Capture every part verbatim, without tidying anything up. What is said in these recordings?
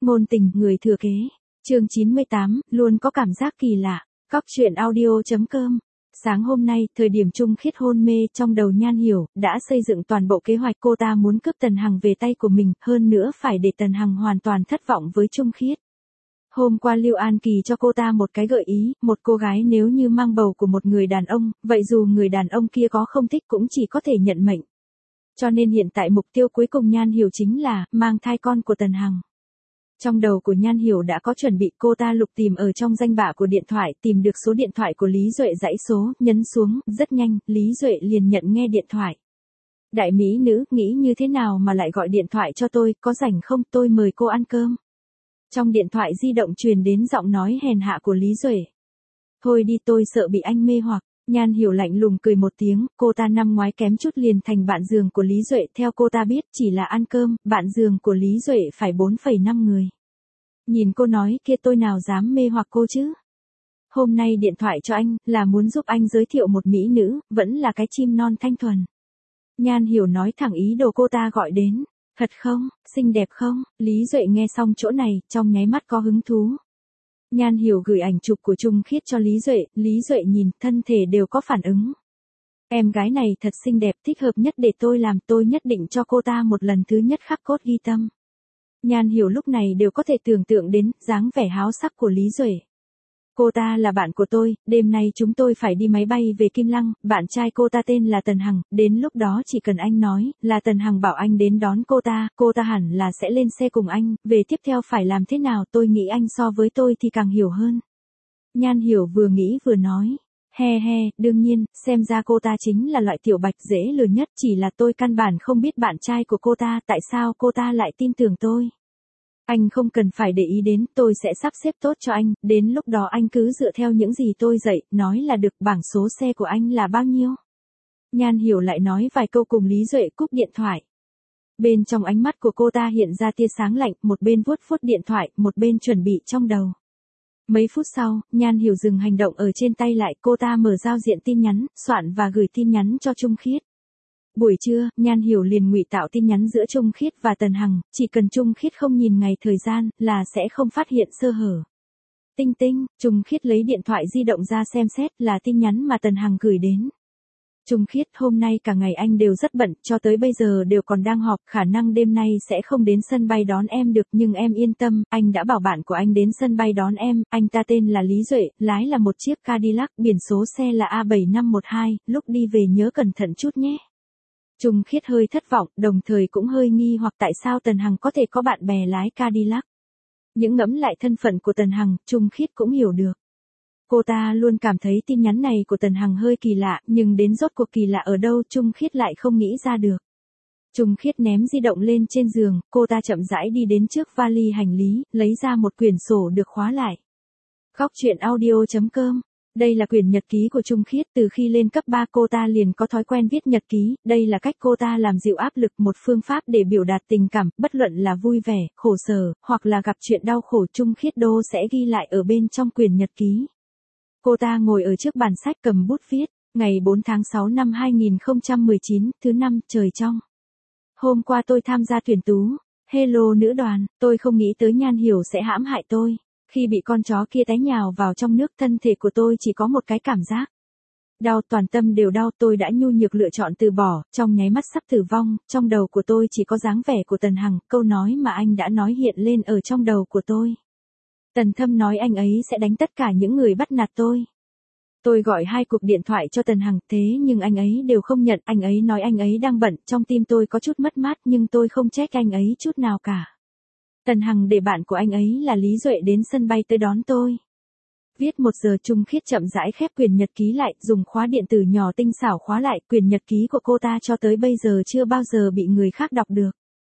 Ngôn tình người thừa kế. Chương chín mươi tám, luôn có cảm giác kỳ lạ. Cóc truyện audio chấm com. Sáng hôm nay, thời điểm Trung Khiết hôn mê, trong đầu Nhan Hiểu đã xây dựng toàn bộ kế hoạch. Cô ta muốn cướp Tần Hằng về tay của mình, hơn nữa phải để Tần Hằng hoàn toàn thất vọng với Trung Khiết. Hôm qua Lưu An Kỳ cho cô ta một cái gợi ý, một cô gái nếu như mang bầu của một người đàn ông, vậy dù người đàn ông kia có không thích cũng chỉ có thể nhận mệnh. Cho nên hiện tại mục tiêu cuối cùng Nhan Hiểu chính là mang thai con của Tần Hằng. Trong đầu của Nhan Hiểu đã có chuẩn bị, cô ta lục tìm ở trong danh bạ của điện thoại, tìm được số điện thoại của Lý Duệ, dãy số, nhấn xuống, rất nhanh, Lý Duệ liền nhận nghe điện thoại. Đại mỹ nữ, nghĩ như thế nào mà lại gọi điện thoại cho tôi, có rảnh không, tôi mời cô ăn cơm. Trong điện thoại di động truyền đến giọng nói hèn hạ của Lý Duệ. Thôi đi, tôi sợ bị anh mê hoặc. Nhan Hiểu lạnh lùng cười một tiếng, cô ta năm ngoái kém chút liền thành bạn giường của Lý Duệ, theo cô ta biết chỉ là ăn cơm, bạn giường của Lý Duệ phải bốn phẩy năm người. Nhìn cô nói kia, tôi nào dám mê hoặc cô chứ. Hôm nay điện thoại cho anh, là muốn giúp anh giới thiệu một mỹ nữ, vẫn là cái chim non thanh thuần. Nhan Hiểu nói thẳng ý đồ cô ta gọi đến. Thật không, xinh đẹp không? Lý Duệ nghe xong chỗ này, trong nháy mắt có hứng thú. Nhan Hiểu gửi ảnh chụp của Trung Khiết cho Lý Duệ, Lý Duệ nhìn, thân thể đều có phản ứng. Em gái này thật xinh đẹp, thích hợp nhất để tôi làm, tôi nhất định cho cô ta một lần thứ nhất khắc cốt ghi tâm. Nhan Hiểu lúc này đều có thể tưởng tượng đến dáng vẻ háo sắc của Lý Duệ. Cô ta là bạn của tôi, đêm nay chúng tôi phải đi máy bay về Kim Lăng, bạn trai cô ta tên là Tần Hằng, đến lúc đó chỉ cần anh nói, là Tần Hằng bảo anh đến đón cô ta, cô ta hẳn là sẽ lên xe cùng anh, về tiếp theo phải làm thế nào tôi nghĩ anh so với tôi thì càng hiểu hơn. Nhan Hiểu vừa nghĩ vừa nói, he he, đương nhiên, xem ra cô ta chính là loại tiểu bạch dễ lừa nhất, chỉ là tôi căn bản không biết bạn trai của cô ta, tại sao cô ta lại tin tưởng tôi. Anh không cần phải để ý đến, tôi sẽ sắp xếp tốt cho anh, đến lúc đó anh cứ dựa theo những gì tôi dạy, nói là được, bảng số xe của anh là bao nhiêu. Nhan Hiểu lại nói vài câu cùng Lý Duệ cúp điện thoại. Bên trong ánh mắt của cô ta hiện ra tia sáng lạnh, một bên vuốt vuốt điện thoại, một bên chuẩn bị trong đầu. Mấy phút sau, Nhan Hiểu dừng hành động ở trên tay lại, cô ta mở giao diện tin nhắn, soạn và gửi tin nhắn cho Trung Khiết. Buổi trưa, Nhan Hiểu liền ngụy tạo tin nhắn giữa Trung Khiết và Tần Hằng, chỉ cần Trung Khiết không nhìn ngày thời gian, là sẽ không phát hiện sơ hở. Tinh tinh, Trung Khiết lấy điện thoại di động ra xem xét, là tin nhắn mà Tần Hằng gửi đến. Trung Khiết, hôm nay cả ngày anh đều rất bận, cho tới bây giờ đều còn đang họp, khả năng đêm nay sẽ không đến sân bay đón em được, nhưng em yên tâm, anh đã bảo bạn của anh đến sân bay đón em, anh ta tên là Lý Duệ, lái là một chiếc Cadillac, biển số xe là A bảy năm một hai, lúc đi về nhớ cẩn thận chút nhé. Trung Khiết hơi thất vọng, đồng thời cũng hơi nghi hoặc tại sao Tần Hằng có thể có bạn bè lái Cadillac. Những ngẫm lại thân phận của Tần Hằng, Trung Khiết cũng hiểu được. Cô ta luôn cảm thấy tin nhắn này của Tần Hằng hơi kỳ lạ, nhưng đến rốt cuộc kỳ lạ ở đâu Trung Khiết lại không nghĩ ra được. Trung Khiết ném di động lên trên giường, cô ta chậm rãi đi đến trước vali hành lý, lấy ra một quyển sổ được khóa lại. Cóc truyện audio chấm com. Đây là quyển nhật ký của Trung Khiết, từ khi lên cấp ba cô ta liền có thói quen viết nhật ký, đây là cách cô ta làm dịu áp lực, một phương pháp để biểu đạt tình cảm, bất luận là vui vẻ, khổ sở, hoặc là gặp chuyện đau khổ Trung Khiết đô sẽ ghi lại ở bên trong quyển nhật ký. Cô ta ngồi ở trước bàn sách cầm bút viết, ngày bốn tháng sáu năm hai nghìn không trăm mười chín, thứ năm, trời trong. Hôm qua tôi tham gia tuyển tú, hello nữ đoàn, tôi không nghĩ tới Nhan Hiểu sẽ hãm hại tôi. Khi bị con chó kia té nhào vào trong nước, thân thể của tôi chỉ có một cái cảm giác đau, toàn tâm đều đau, tôi đã nhu nhược lựa chọn từ bỏ, trong nháy mắt sắp tử vong, trong đầu của tôi chỉ có dáng vẻ của Tần Hằng, câu nói mà anh đã nói hiện lên ở trong đầu của tôi. Tần Thâm nói anh ấy sẽ đánh tất cả những người bắt nạt tôi. Tôi gọi hai cuộc điện thoại cho Tần Hằng, thế nhưng anh ấy đều không nhận, anh ấy nói anh ấy đang bận, trong tim tôi có chút mất mát nhưng tôi không trách anh ấy chút nào cả. Tần Hằng để bạn của anh ấy là Lý Duệ đến sân bay tới đón tôi. Viết một giờ Trung Khiết chậm rãi khép quyển nhật ký lại, dùng khóa điện tử nhỏ tinh xảo khóa lại, quyển nhật ký của cô ta cho tới bây giờ chưa bao giờ bị người khác đọc được.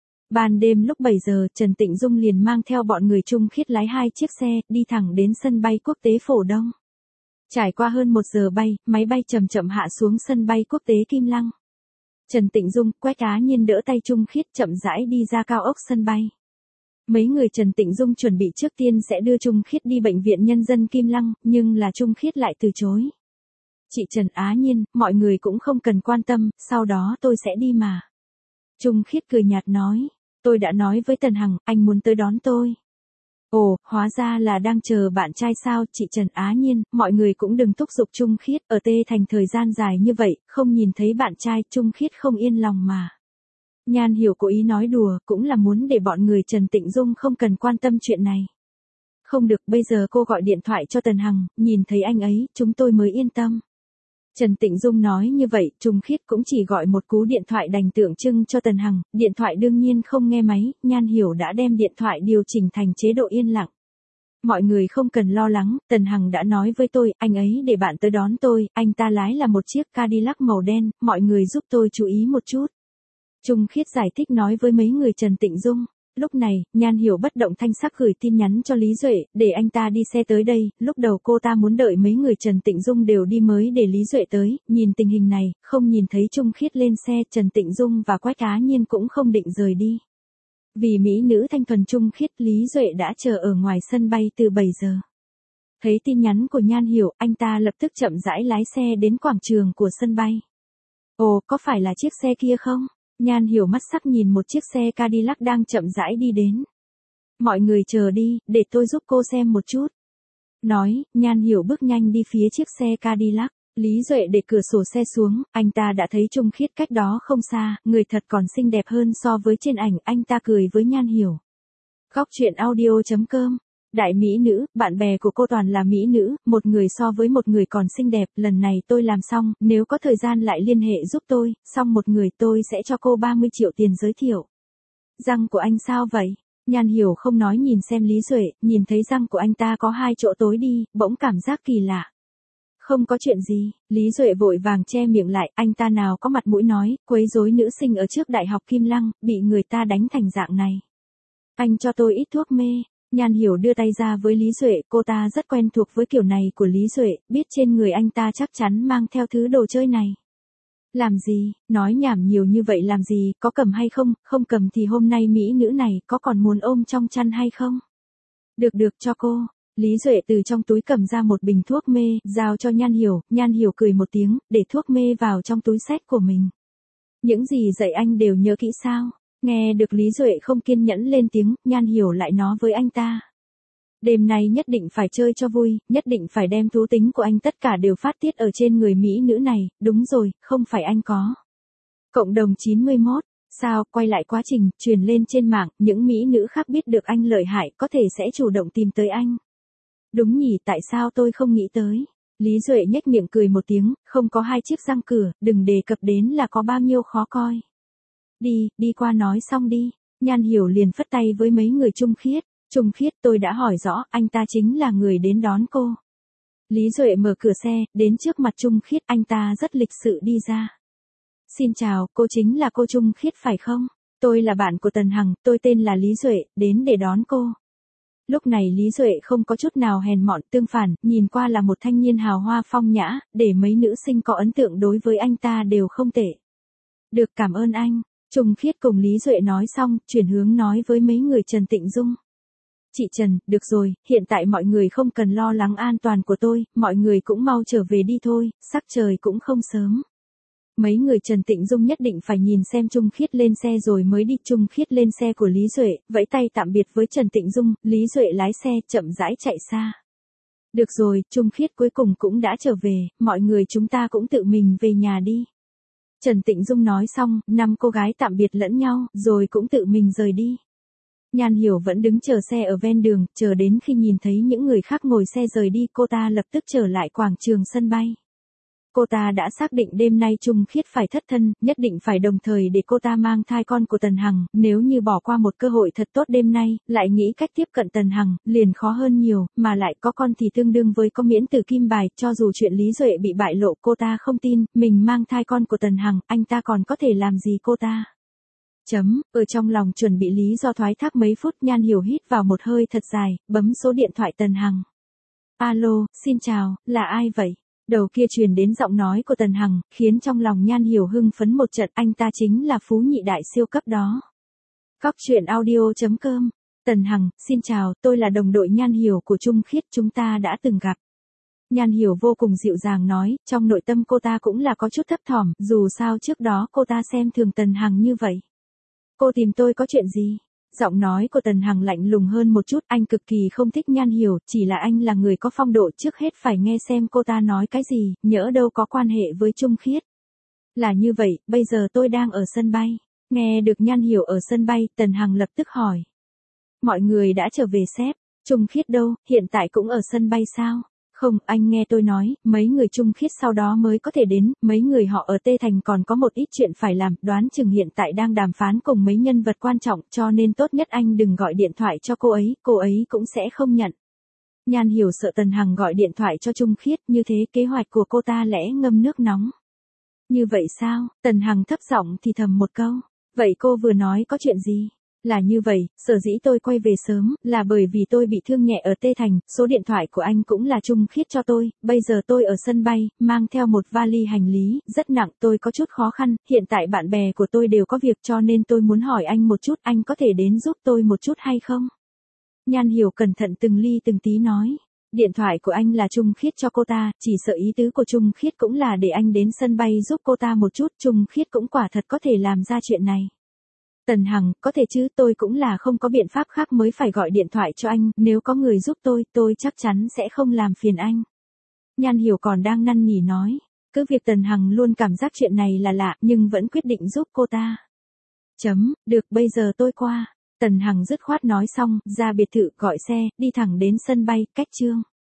Ban đêm lúc bảy giờ, Trần Tịnh Dung liền mang theo bọn người Trung Khiết lái hai chiếc xe, đi thẳng đến sân bay quốc tế Phổ Đông. Trải qua hơn một giờ bay, máy bay chậm chậm hạ xuống sân bay quốc tế Kim Lăng. Trần Tịnh Dung, Quách Á Nhiên đỡ tay Trung Khiết chậm rãi đi ra cao ốc sân bay. Mấy người Trần Tịnh Dung chuẩn bị trước tiên sẽ đưa Trung Khiết đi bệnh viện nhân dân Kim Lăng, nhưng là Trung Khiết lại từ chối. Chị Trần Á Nhiên, mọi người cũng không cần quan tâm, sau đó tôi sẽ đi mà. Trung Khiết cười nhạt nói, tôi đã nói với Tần Hằng, anh muốn tới đón tôi. Ồ, hóa ra là đang chờ bạn trai sao, chị Trần Á Nhiên, mọi người cũng đừng thúc giục Trung Khiết, ở Tê Thành thời gian dài như vậy, không nhìn thấy bạn trai, Trung Khiết không yên lòng mà. Nhan Hiểu cố ý nói đùa, cũng là muốn để bọn người Trần Tịnh Dung không cần quan tâm chuyện này. Không được, bây giờ cô gọi điện thoại cho Tần Hằng, nhìn thấy anh ấy, chúng tôi mới yên tâm. Trần Tịnh Dung nói như vậy, Trung Khiết cũng chỉ gọi một cú điện thoại đành tượng trưng cho Tần Hằng, điện thoại đương nhiên không nghe máy, Nhan Hiểu đã đem điện thoại điều chỉnh thành chế độ yên lặng. Mọi người không cần lo lắng, Tần Hằng đã nói với tôi, anh ấy để bạn tới đón tôi, anh ta lái là một chiếc Cadillac màu đen, mọi người giúp tôi chú ý một chút. Trung Khiết giải thích nói với mấy người Trần Tịnh Dung. Lúc này, Nhan Hiểu bất động thanh sắc gửi tin nhắn cho Lý Duệ, để anh ta đi xe tới đây, lúc đầu cô ta muốn đợi mấy người Trần Tịnh Dung đều đi mới để Lý Duệ tới, nhìn tình hình này, không nhìn thấy Trung Khiết lên xe, Trần Tịnh Dung và Quách Á Nhiên cũng không định rời đi. Vì mỹ nữ thanh thuần Trung Khiết, Lý Duệ đã chờ ở ngoài sân bay từ bảy giờ. Thấy tin nhắn của Nhan Hiểu, anh ta lập tức chậm rãi lái xe đến quảng trường của sân bay. Ồ, có phải là chiếc xe kia không? Nhan Hiểu mắt sắc nhìn một chiếc xe Cadillac đang chậm rãi đi đến. Mọi người chờ đi, để tôi giúp cô xem một chút. Nói, Nhan Hiểu bước nhanh đi phía chiếc xe Cadillac. Lý Duệ để cửa sổ xe xuống, anh ta đã thấy Trung Khiết cách đó không xa, người thật còn xinh đẹp hơn so với trên ảnh, anh ta cười với Nhan Hiểu. Góc truyện audio chấm com. Đại mỹ nữ, bạn bè của cô toàn là mỹ nữ, một người so với một người còn xinh đẹp, lần này tôi làm xong, nếu có thời gian lại liên hệ giúp tôi, xong một người tôi sẽ cho cô ba mươi triệu tiền giới thiệu. Răng của anh sao vậy? Nhan Hiểu không nói nhìn xem Lý Duệ, nhìn thấy răng của anh ta có hai chỗ tối đi, bỗng cảm giác kỳ lạ. Không có chuyện gì, Lý Duệ vội vàng che miệng lại, anh ta nào có mặt mũi nói, quấy rối nữ sinh ở trước Đại học Kim Lăng, bị người ta đánh thành dạng này. Anh cho tôi ít thuốc mê. Nhan Hiểu đưa tay ra với Lý Duệ, cô ta rất quen thuộc với kiểu này của Lý Duệ, biết trên người anh ta chắc chắn mang theo thứ đồ chơi này. Làm gì, nói nhảm nhiều như vậy làm gì, có cầm hay không, không cầm thì hôm nay mỹ nữ này có còn muốn ôm trong chăn hay không? Được được cho cô. Lý Duệ từ trong túi cầm ra một bình thuốc mê, giao cho Nhan Hiểu, Nhan Hiểu cười một tiếng, để thuốc mê vào trong túi xách của mình. Những gì dạy anh đều nhớ kỹ sao? Nghe được Lý Duệ không kiên nhẫn lên tiếng, Nhan Hiểu lại nói với anh ta. Đêm nay nhất định phải chơi cho vui, nhất định phải đem thú tính của anh tất cả đều phát tiết ở trên người mỹ nữ này, đúng rồi, không phải anh có. Cộng đồng chín mươi mốt, sao, quay lại quá trình, truyền lên trên mạng, những mỹ nữ khác biết được anh lợi hại có thể sẽ chủ động tìm tới anh. Đúng nhỉ, tại sao tôi không nghĩ tới? Lý Duệ nhếch miệng cười một tiếng, không có hai chiếc răng cửa, đừng đề cập đến là có bao nhiêu khó coi. Đi, đi qua nói xong đi. Nhan Hiểu liền phất tay với mấy người Trung Khiết. Trung Khiết, tôi đã hỏi rõ, anh ta chính là người đến đón cô. Lý Duệ mở cửa xe, đến trước mặt Trung Khiết, anh ta rất lịch sự đi ra. Xin chào, cô chính là cô Trung Khiết phải không? Tôi là bạn của Tần Hằng, tôi tên là Lý Duệ, đến để đón cô. Lúc này Lý Duệ không có chút nào hèn mọn, tương phản, nhìn qua là một thanh niên hào hoa phong nhã, để mấy nữ sinh có ấn tượng đối với anh ta đều không tệ. Được, cảm ơn anh. Trung Khiết cùng Lý Duệ nói xong, chuyển hướng nói với mấy người Trần Tịnh Dung. Chị Trần, được rồi, hiện tại mọi người không cần lo lắng an toàn của tôi, mọi người cũng mau trở về đi thôi, sắc trời cũng không sớm. Mấy người Trần Tịnh Dung nhất định phải nhìn xem Trung Khiết lên xe rồi mới đi. Trung Khiết lên xe của Lý Duệ, vẫy tay tạm biệt với Trần Tịnh Dung, Lý Duệ lái xe chậm rãi chạy xa. Được rồi, Trung Khiết cuối cùng cũng đã trở về, mọi người chúng ta cũng tự mình về nhà đi. Trần Tịnh Dung nói xong, năm cô gái tạm biệt lẫn nhau, rồi cũng tự mình rời đi. Nhan Hiểu vẫn đứng chờ xe ở ven đường, chờ đến khi nhìn thấy những người khác ngồi xe rời đi, cô ta lập tức trở lại quảng trường sân bay. Cô ta đã xác định đêm nay Trung Khiết phải thất thân, nhất định phải đồng thời để cô ta mang thai con của Tần Hằng, nếu như bỏ qua một cơ hội thật tốt đêm nay, lại nghĩ cách tiếp cận Tần Hằng, liền khó hơn nhiều, mà lại có con thì tương đương với có miễn tử kim bài, cho dù chuyện Lý Duệ bị bại lộ cô ta không tin, mình mang thai con của Tần Hằng, anh ta còn có thể làm gì cô ta. Chấm, ở trong lòng chuẩn bị lý do thoái thác mấy phút, Nhan Hiểu hít vào một hơi thật dài, bấm số điện thoại Tần Hằng. Alo, xin chào, là ai vậy? Đầu kia truyền đến giọng nói của Tần Hằng, khiến trong lòng Nhan Hiểu hưng phấn một trận, anh ta chính là phú nhị đại siêu cấp đó. Góc truyện audio chấm com. Tần Hằng, xin chào, tôi là đồng đội Nhan Hiểu của Trung Khiết, chúng ta đã từng gặp. Nhan Hiểu vô cùng dịu dàng nói, trong nội tâm cô ta cũng là có chút thấp thỏm, dù sao trước đó cô ta xem thường Tần Hằng như vậy. Cô tìm tôi có chuyện gì? Giọng nói của Tần Hằng lạnh lùng hơn một chút, anh cực kỳ không thích Nhan Hiểu, chỉ là anh là người có phong độ, trước hết phải nghe xem cô ta nói cái gì, nhỡ đâu có quan hệ với Trung Khiết. Là như vậy, bây giờ tôi đang ở sân bay. Nghe được Nhan Hiểu ở sân bay, Tần Hằng lập tức hỏi. Mọi người đã trở về sếp, Trung Khiết đâu, hiện tại cũng ở sân bay sao? Không, anh nghe tôi nói, mấy người Trung Khiết sau đó mới có thể đến, mấy người họ ở Tê Thành còn có một ít chuyện phải làm, đoán chừng hiện tại đang đàm phán cùng mấy nhân vật quan trọng, cho nên tốt nhất anh đừng gọi điện thoại cho cô ấy, cô ấy cũng sẽ không nhận. Nhan Hiểu sợ Tần Hằng gọi điện thoại cho Trung Khiết, như thế kế hoạch của cô ta lẽ ngâm nước nóng. Như vậy sao? Tần Hằng thấp giọng thì thầm một câu. Vậy cô vừa nói có chuyện gì? Là như vậy, sở dĩ tôi quay về sớm, là bởi vì tôi bị thương nhẹ ở Tê Thành, số điện thoại của anh cũng là Trung Khiết cho tôi, bây giờ tôi ở sân bay, mang theo một vali hành lý, rất nặng, tôi có chút khó khăn, hiện tại bạn bè của tôi đều có việc cho nên tôi muốn hỏi anh một chút, anh có thể đến giúp tôi một chút hay không? Nhan Hiểu cẩn thận từng ly từng tí nói. Điện thoại của anh là Trung Khiết cho cô ta, chỉ sợ ý tứ của Trung Khiết cũng là để anh đến sân bay giúp cô ta một chút, Trung Khiết cũng quả thật có thể làm ra chuyện này. Tần Hằng, có thể chứ, tôi cũng là không có biện pháp khác mới phải gọi điện thoại cho anh, nếu có người giúp tôi, tôi chắc chắn sẽ không làm phiền anh. Nhan Hiểu còn đang năn nỉ nói, cứ việc Tần Hằng luôn cảm giác chuyện này là lạ, nhưng vẫn quyết định giúp cô ta. Chấm, được, bây giờ tôi qua. Tần Hằng dứt khoát nói xong, ra biệt thự, gọi xe, đi thẳng đến sân bay, cách Trương